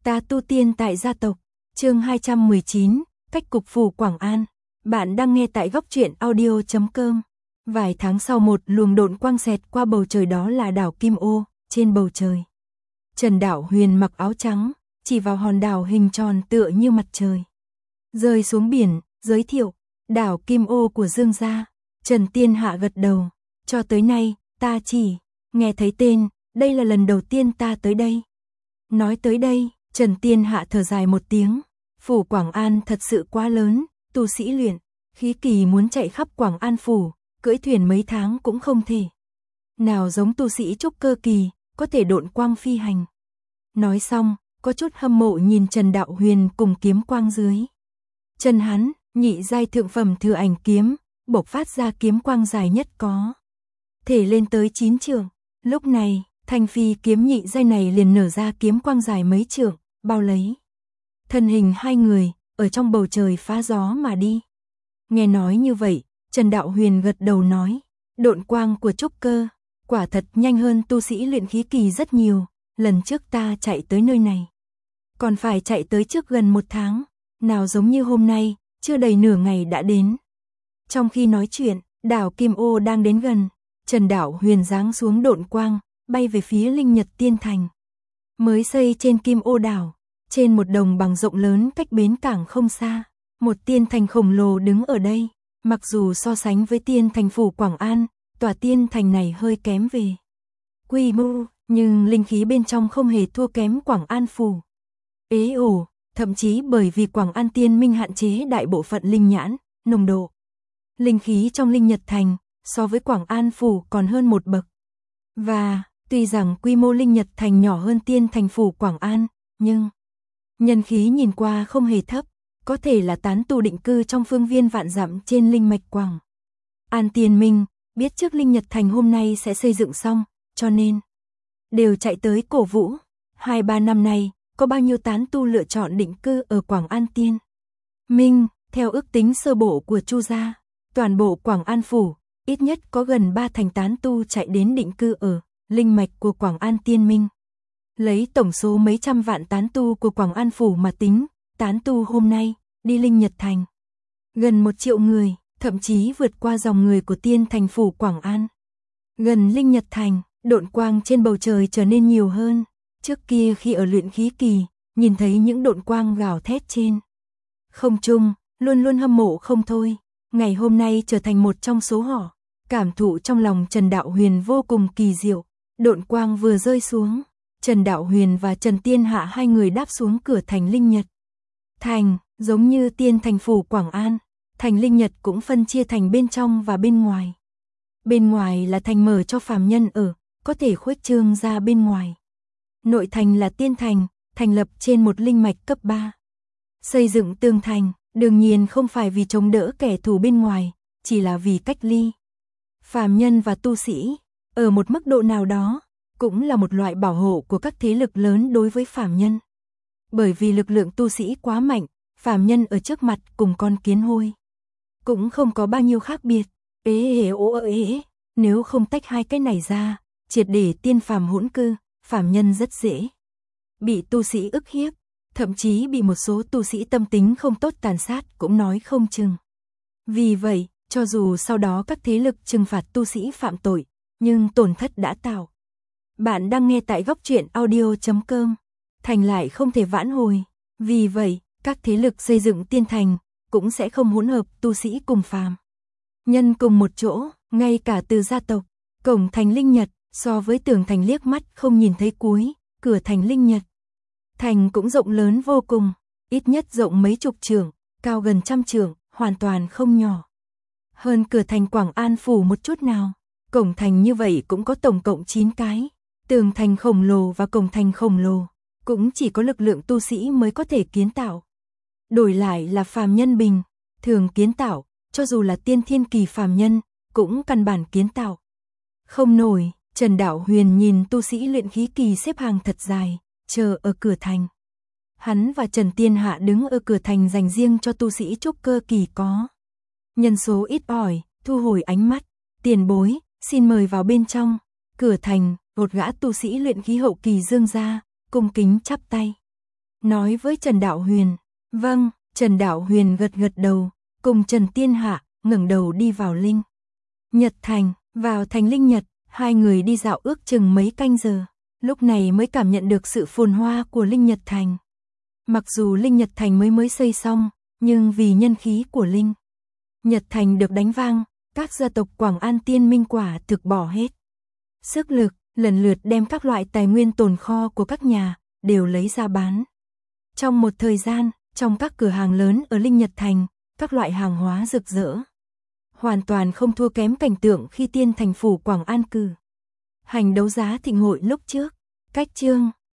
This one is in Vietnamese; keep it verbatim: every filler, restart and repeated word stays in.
Ta tu tiên tại gia tộc, chương hai trăm mười chín, cách cục phủ Quảng An. Bạn đang nghe tại góc truyện audio chấm com. Vài tháng sau một luồng độn quang xẹt qua bầu trời, đó là đảo Kim Ô. Trên bầu trời, Trần Đạo Huyền mặc áo trắng, chỉ vào hòn đảo hình tròn tựa như mặt trời. Rơi xuống biển, giới thiệu, đảo Kim Ô của Dương gia. Trần Tiên Hạ gật đầu, cho tới nay, ta chỉ nghe thấy tên, đây là lần đầu tiên ta tới đây. Nói tới đây, Trần Tiên Hạ thở dài một tiếng, phủ Quảng An thật sự quá lớn, tu sĩ luyện khí kỳ muốn chạy khắp Quảng An phủ, cưỡi thuyền mấy tháng cũng không thể. Nào giống tu sĩ trúc cơ kỳ, có thể độn quang phi hành. Nói xong, có chút hâm mộ nhìn Trần Đạo Huyền cùng kiếm quang dưới chân hắn, nhị giai thượng phẩm thừa ảnh kiếm, bộc phát ra kiếm quang dài nhất có thể lên tới chín trượng. Lúc này, thanh phi kiếm nhị giai này liền nở ra kiếm quang dài mấy trượng, bao lấy thân hình hai người, ở trong bầu trời phá gió mà đi. Nghe nói như vậy, Trần Đạo Huyền gật đầu nói, độn quang của trúc cơ, quả thật nhanh hơn tu sĩ luyện khí kỳ rất nhiều, lần trước ta chạy tới nơi này, còn phải chạy tới trước gần một tháng, nào giống như hôm nay, chưa đầy nửa ngày đã đến. Trong khi nói chuyện, đảo Kim Ô đang đến gần, Trần Đạo Huyền giáng xuống độn quang, bay về phía Linh Nhật Tiên Thành. Mới xây trên Kim Ô đảo, trên một đồng bằng rộng lớn cách bến cảng không xa, một tiên thành khổng lồ đứng ở đây. Mặc dù so sánh với tiên thành phủ Quảng An, tòa tiên thành này hơi kém về quy mô, nhưng linh khí bên trong không hề thua kém Quảng An phủ. Ế ổ, thậm chí bởi vì Quảng An tiên minh hạn chế đại bộ phận linh nhãn, nồng độ linh khí trong Linh Nhật Thành so với Quảng An phủ còn hơn một bậc. Và, tuy rằng quy mô Linh Nhật Thành nhỏ hơn tiên thành phủ Quảng An, nhưng nhân khí nhìn qua không hề thấp, có thể là tán tu định cư trong phương viên vạn dặm trên linh mạch Quảng An tiên minh, biết trước Linh Nhật Thành hôm nay sẽ xây dựng xong, cho nên đều chạy tới cổ vũ. Hai ba năm nay, có bao nhiêu tán tu lựa chọn định cư ở Quảng An tiên minh, theo ước tính sơ bộ của Chu gia, toàn bộ Quảng An phủ, ít nhất có gần ba thành tán tu chạy đến định cư ở linh mạch của Quảng An tiên minh. Lấy tổng số mấy trăm vạn tán tu của Quảng An phủ mà tính, tán tu hôm nay đi Linh Nhật Thành gần một triệu người, thậm chí vượt qua dòng người của tiên thành phủ Quảng An. Gần Linh Nhật Thành, độn quang trên bầu trời trở nên nhiều hơn. Trước kia khi ở luyện khí kỳ, nhìn thấy những độn quang gào thét trên không trung, luôn luôn hâm mộ không thôi. Ngày hôm nay trở thành một trong số họ, cảm thụ trong lòng Trần Đạo Huyền vô cùng kỳ diệu. Độn quang vừa rơi xuống, Trần Đạo Huyền và Trần Tiên Hạ hai người đáp xuống cửa thành Linh Nhật Thành, giống như tiên thành phủ Quảng An, thành Linh Nhật cũng phân chia thành bên trong và bên ngoài. Bên ngoài là thành mở cho phàm nhân ở, có thể khuếch trương ra bên ngoài. Nội thành là tiên thành, thành lập trên một linh mạch cấp ba. Xây dựng tường thành, đương nhiên không phải vì chống đỡ kẻ thù bên ngoài, chỉ là vì cách ly phàm nhân và tu sĩ, ở một mức độ nào đó, cũng là một loại bảo hộ của các thế lực lớn đối với phàm nhân. Bởi vì lực lượng tu sĩ quá mạnh, phàm nhân ở trước mặt cùng con kiến hôi cũng không có bao nhiêu khác biệt. Ế ế ố ế, nếu không tách hai cái này ra, triệt để tiên phàm hỗn cư, phàm nhân rất dễ bị tu sĩ ức hiếp, thậm chí bị một số tu sĩ tâm tính không tốt tàn sát cũng nói không chừng. Vì vậy, cho dù sau đó các thế lực trừng phạt tu sĩ phạm tội, nhưng tổn thất đã tạo. Bạn đang nghe tại góc truyện audio chấm com, thành lại không thể vãn hồi. Vì vậy, các thế lực xây dựng tiên thành cũng sẽ không hỗn hợp tu sĩ cùng phàm nhân cùng một chỗ. Ngay cả từ gia tộc, cổng thành Linh Nhật so với tường thành liếc mắt không nhìn thấy cuối, cửa thành Linh Nhật Thành cũng rộng lớn vô cùng, ít nhất rộng mấy chục trượng, cao gần trăm trượng, hoàn toàn không nhỏ hơn cửa thành Quảng An phủ một chút nào. Cổng thành như vậy cũng có tổng cộng chín cái, tường thành khổng lồ và cổng thành khổng lồ, cũng chỉ có lực lượng tu sĩ mới có thể kiến tạo. Đổi lại là phàm nhân bình thường kiến tạo, cho dù là tiên thiên kỳ phàm nhân, cũng căn bản kiến tạo không nổi. Trần Đạo Huyền nhìn tu sĩ luyện khí kỳ xếp hàng thật dài, chờ ở cửa thành. Hắn và Trần Tiên Hạ đứng ở cửa thành dành riêng cho tu sĩ trúc cơ kỳ có nhân số ít ỏi, thu hồi ánh mắt. Tiền bối, xin mời vào bên trong. Cửa thành, một gã tu sĩ luyện khí hậu kỳ Dương gia, cung kính chắp tay. nói với Trần Đạo Huyền. Vâng, Trần Đạo Huyền gật gật đầu, cùng Trần Tiên Hạ, ngẩng đầu đi vào Linh Nhật Thành, vào thành Linh Nhật, hai người đi dạo ước chừng mấy canh giờ, lúc này mới cảm nhận được sự phồn hoa của Linh Nhật Thành. Mặc dù Linh Nhật Thành mới mới xây xong, nhưng vì nhân khí của Linh Nhật Thành được đánh vang, các gia tộc Quảng An Tiên Minh quả thực bỏ hết sức lực, lần lượt đem các loại tài nguyên tồn kho của các nhà, đều lấy ra bán. Trong một thời gian, trong các cửa hàng lớn ở Linh Nhật Thành, các loại hàng hóa rực rỡ. Hoàn toàn không thua kém cảnh tượng khi Tiên Thành phủ Quảng An cử hành đấu giá thịnh hội lúc trước. Cách chương